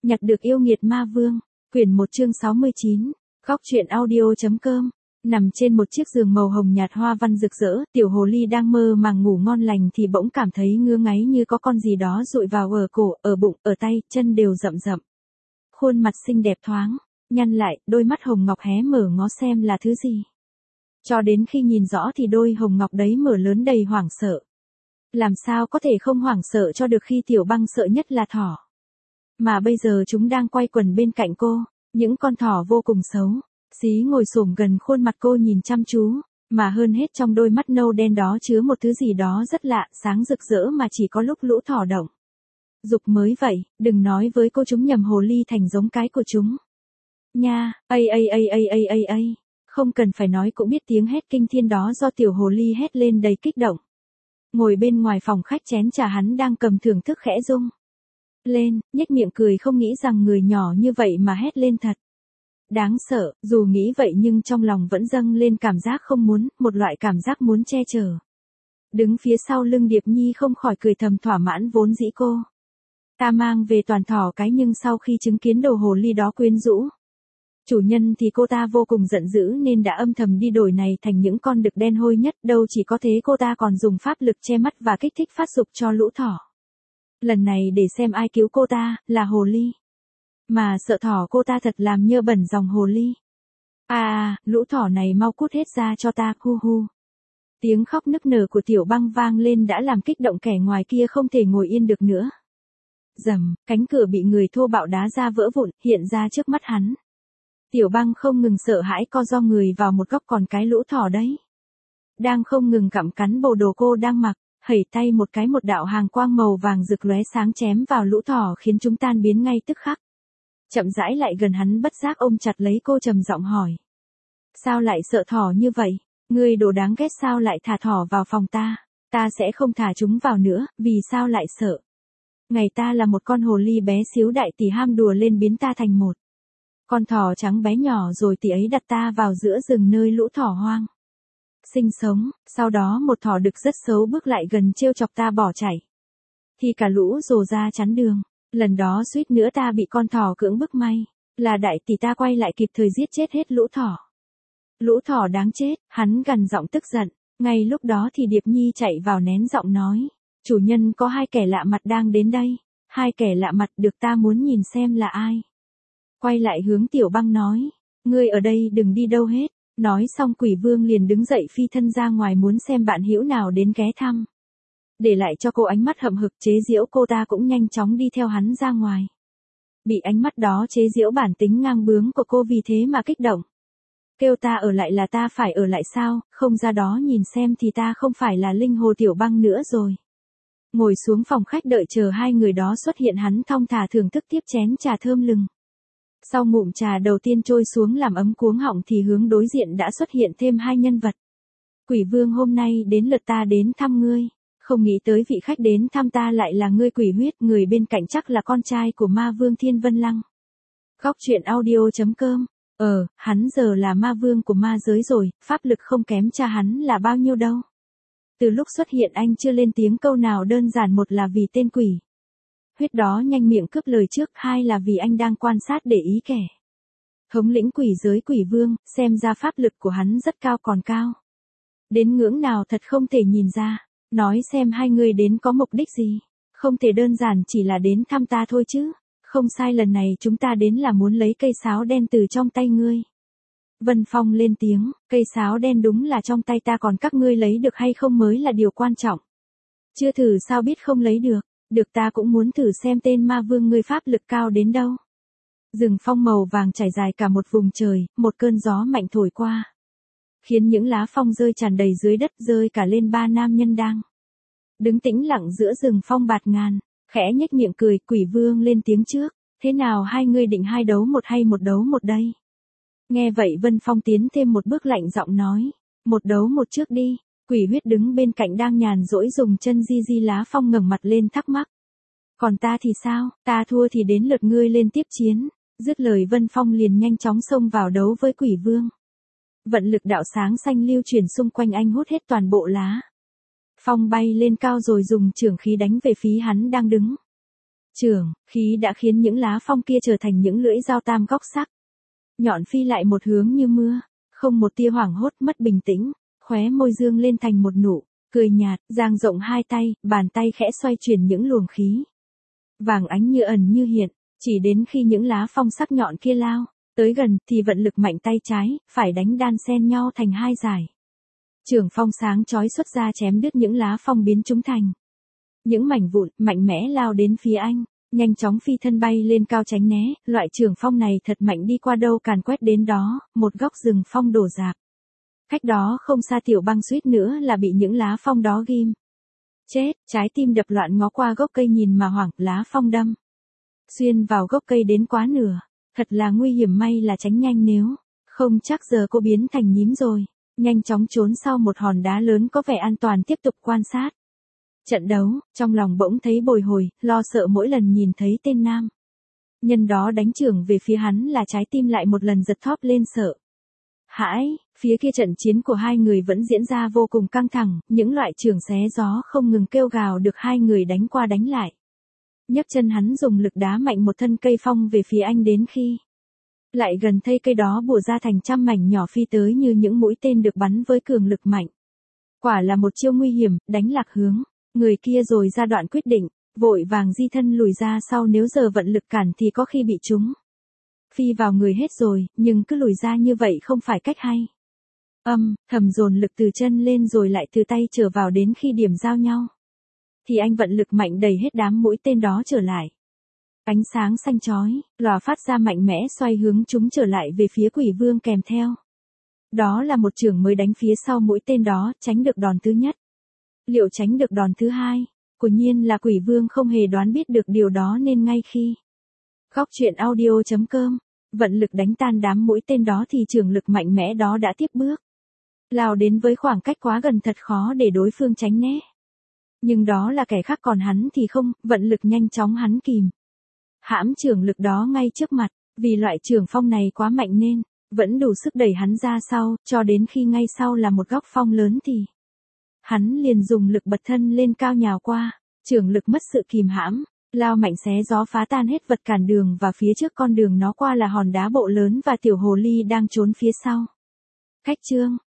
Nhặt được yêu nghiệt ma vương. Quyển 1 chương 69. Góc truyện audio.com. Nằm trên một chiếc giường màu hồng nhạt hoa văn rực rỡ, tiểu hồ ly đang mơ màng ngủ ngon lành thì bỗng cảm thấy ngứa ngáy như có con gì đó dụi vào ở cổ, ở bụng, ở tay, chân đều rậm rậm. Khuôn mặt xinh đẹp thoáng nhăn lại, đôi mắt hồng ngọc hé mở ngó xem là thứ gì. Cho đến khi nhìn rõ thì đôi hồng ngọc đấy mở lớn đầy hoảng sợ. Làm sao có thể không hoảng sợ cho được khi Tiểu Băng sợ nhất là thỏ. Mà bây giờ chúng đang quay quần bên cạnh cô, những con thỏ vô cùng xấu. Xí ngồi xổm gần khuôn mặt cô nhìn chăm chú, mà hơn hết trong đôi mắt nâu đen đó chứa một thứ gì đó rất lạ, sáng rực rỡ mà chỉ có lúc lũ thỏ động. Dục mới vậy, đừng nói với cô chúng nhầm hồ ly thành giống cái của chúng. Nha, không cần phải nói cũng biết tiếng hét kinh thiên đó do tiểu hồ ly hét lên đầy kích động. Ngồi bên ngoài phòng khách chén trà hắn đang cầm thưởng thức khẽ rung lên, nhếch miệng cười không nghĩ rằng người nhỏ như vậy mà hét lên thật. Đáng sợ, dù nghĩ vậy nhưng trong lòng vẫn dâng lên cảm giác không muốn, một loại cảm giác muốn che chở. Đứng phía sau lưng Điệp Nhi không khỏi cười thầm thỏa mãn vốn dĩ cô ta mang về toàn thỏ cái, nhưng sau khi chứng kiến đồ hồ ly đó quyến rũ chủ nhân thì cô ta vô cùng giận dữ nên đã âm thầm đi đổi này thành những con đực đen hôi nhất. Đâu chỉ có thế, cô ta còn dùng pháp lực che mắt và kích thích phát dục cho lũ thỏ. Lần này để xem ai cứu cô ta, là hồ ly. Mà sợ thỏ cô ta thật làm nhơ bẩn dòng hồ ly. Lũ thỏ này mau cút hết ra cho ta, hu hu. Tiếng khóc nức nở của Tiểu Băng vang lên đã làm kích động kẻ ngoài kia không thể ngồi yên được nữa. Rầm, cánh cửa bị người thô bạo đá ra vỡ vụn, hiện ra trước mắt hắn. Tiểu Băng không ngừng sợ hãi co ro người vào một góc, còn cái lũ thỏ đấy đang không ngừng gặm cắn bộ đồ cô đang mặc, hẩy tay một cái, một đạo hàng quang màu vàng rực lóe sáng chém vào lũ thỏ khiến chúng tan biến ngay tức khắc. Chậm rãi lại gần hắn, bất giác ôm chặt lấy cô trầm giọng hỏi. Sao lại sợ thỏ như vậy? Ngươi đồ đáng ghét, sao lại thả thỏ vào phòng ta? Ta sẽ không thả chúng vào nữa, vì sao lại sợ? Ngày ta là một con hồ ly bé xíu, đại tỷ ham đùa lên biến ta thành một con thỏ trắng bé nhỏ, rồi tỷ ấy đặt ta vào giữa rừng nơi lũ thỏ hoang sinh sống. Sau đó một thỏ đực rất xấu bước lại gần trêu chọc ta bỏ chạy, thì cả lũ rồ ra chắn đường. Lần đó suýt nữa ta bị con thỏ cưỡng bức, may là đại tỷ ta quay lại kịp thời giết chết hết lũ thỏ. Lũ thỏ đáng chết, hắn gằn giọng tức giận. Ngay lúc đó thì Điệp Nhi chạy vào nén giọng nói. Chủ nhân, có hai kẻ lạ mặt đang đến đây. Hai kẻ lạ mặt, được, ta muốn nhìn xem là ai. Quay lại hướng Tiểu Băng nói. Ngươi ở đây đừng đi đâu hết. Nói xong Quỷ Vương liền đứng dậy phi thân ra ngoài muốn xem bạn hữu nào đến ghé thăm. Để lại cho cô ánh mắt hậm hực chế giễu, cô ta cũng nhanh chóng đi theo hắn ra ngoài. Bị ánh mắt đó chế giễu bản tính ngang bướng của cô vì thế mà kích động. Kêu ta ở lại là ta phải ở lại sao, không ra đó nhìn xem thì ta không phải là linh hồ Tiểu Băng nữa rồi. Ngồi xuống phòng khách đợi chờ hai người đó xuất hiện, hắn thong thả thưởng thức tiếp chén trà thơm lừng. Sau ngụm trà đầu tiên trôi xuống làm ấm cuống họng thì hướng đối diện đã xuất hiện thêm hai nhân vật. Quỷ Vương, hôm nay đến lượt ta đến thăm ngươi. Không nghĩ tới vị khách đến thăm ta lại là ngươi Quỷ Huyết, người bên cạnh chắc là con trai của ma vương Thiên Vân Lăng. Góc truyện audio.com. Hắn giờ là ma vương của ma giới rồi, pháp lực không kém cha hắn là bao nhiêu đâu. Từ lúc xuất hiện anh chưa lên tiếng câu nào, đơn giản một là vì tên Quỷ Huyết đó nhanh miệng cướp lời trước, hai là vì anh đang quan sát để ý kẻ thống lĩnh quỷ giới Quỷ Vương, xem ra pháp lực của hắn rất cao, còn cao đến ngưỡng nào thật không thể nhìn ra. Nói xem hai người đến có mục đích gì? Không thể đơn giản chỉ là đến thăm ta thôi chứ. Không sai, lần này chúng ta đến là muốn lấy cây sáo đen từ trong tay ngươi. Vân Phong lên tiếng, cây sáo đen đúng là trong tay ta, còn các ngươi lấy được hay không mới là điều quan trọng. Chưa thử sao biết không lấy được. Được, ta cũng muốn thử xem tên ma vương ngươi pháp lực cao đến đâu. Rừng phong màu vàng trải dài cả một vùng trời, một cơn gió mạnh thổi qua, khiến những lá phong rơi tràn đầy dưới đất, rơi cả lên ba nam nhân đang đứng tĩnh lặng giữa rừng phong bạt ngàn. Khẽ nhếch miệng cười, Quỷ Vương lên tiếng trước. Thế nào, hai ngươi định hai đấu một hay một đấu một đây? Nghe vậy Vân Phong tiến thêm một bước, lạnh giọng nói. Một đấu một trước đi. Quỷ Huyết đứng bên cạnh đang nhàn rỗi dùng chân di di lá phong, ngẩng mặt lên thắc mắc. Còn ta thì sao? Ta thua thì đến lượt ngươi lên tiếp chiến. Dứt lời Vân Phong liền nhanh chóng xông vào đấu với Quỷ Vương. Vận lực đạo sáng xanh lưu chuyển xung quanh anh, hút hết toàn bộ lá phong bay lên cao rồi dùng chưởng khí đánh về phía hắn đang đứng Chưởng, khí đã khiến những lá phong kia trở thành những lưỡi dao tam góc sắc. Nhọn phi lại một hướng như mưa, không một tia hoảng hốt mất bình tĩnh, khóe môi dương lên thành một nụ cười nhạt, dang rộng hai tay, bàn tay khẽ xoay chuyển những luồng khí. Vàng ánh như ẩn như hiện, chỉ đến khi những lá phong sắc nhọn kia lao tới gần thì vận lực mạnh tay trái, phải đánh đan xen nhau thành hai dải. Chưởng phong sáng chói xuất ra chém đứt những lá phong biến chúng thành những mảnh vụn, mạnh mẽ lao đến phía anh, nhanh chóng phi thân bay lên cao tránh né, loại chưởng phong này thật mạnh đi qua đâu càn quét đến đó, một góc rừng phong đổ rạp. Cách đó không xa Tiểu Băng suýt nữa là bị những lá phong đó ghim. Chết, trái tim đập loạn ngó qua gốc cây nhìn mà hoảng, lá phong đâm xuyên vào gốc cây đến quá nửa, thật là nguy hiểm, may là tránh nhanh nếu không chắc giờ cô biến thành nhím rồi. Nhanh chóng trốn sau một hòn đá lớn có vẻ an toàn tiếp tục quan sát trận đấu, trong lòng bỗng thấy bồi hồi, lo sợ mỗi lần nhìn thấy tên nam nhân đó đánh chưởng về phía hắn là trái tim lại một lần giật thóp lên sợ hãi. Phía kia trận chiến của hai người vẫn diễn ra vô cùng căng thẳng, những loại chưởng xé gió không ngừng kêu gào được hai người đánh qua đánh lại. Nhấc chân hắn dùng lực đá mạnh một thân cây phong về phía anh đến khi lại gần thây cây đó bủa ra thành trăm mảnh nhỏ phi tới như những mũi tên được bắn với cường lực mạnh. Quả là một chiêu nguy hiểm, đánh lạc hướng. Người kia rồi ra đoạn quyết định, vội vàng di thân lùi ra sau, nếu giờ vận lực cản thì có khi bị chúng phi vào người hết rồi, nhưng cứ lùi ra như vậy không phải cách hay. Thầm dồn lực từ chân lên rồi lại từ tay trở vào, đến khi điểm giao nhau thì anh vận lực mạnh đẩy hết đám mũi tên đó trở lại. Ánh sáng xanh chói, lòa phát ra mạnh mẽ xoay hướng chúng trở lại về phía Quỷ Vương, kèm theo đó là một chưởng mới đánh phía sau mũi tên đó, tránh được đòn thứ nhất. Liệu tránh được đòn thứ hai? Quả nhiên là Quỷ Vương không hề đoán biết được điều đó, nên ngay khi Góc truyện audio.com vận lực đánh tan đám mũi tên đó thì chưởng lực mạnh mẽ đó đã tiếp bước lao đến với khoảng cách quá gần, thật khó để đối phương tránh né. Nhưng đó là kẻ khác, còn hắn thì không, vận lực nhanh chóng hắn kìm hãm chưởng lực đó ngay trước mặt, vì loại chưởng phong này quá mạnh nên vẫn đủ sức đẩy hắn ra sau, cho đến khi ngay sau là một góc phong lớn thì hắn liền dùng lực bật thân lên cao nhào qua, chưởng lực mất sự kìm hãm, lao mạnh xé gió phá tan hết vật cản đường, và phía trước con đường nó qua là hòn đá bộ lớn và tiểu hồ ly đang trốn phía sau. Cách chương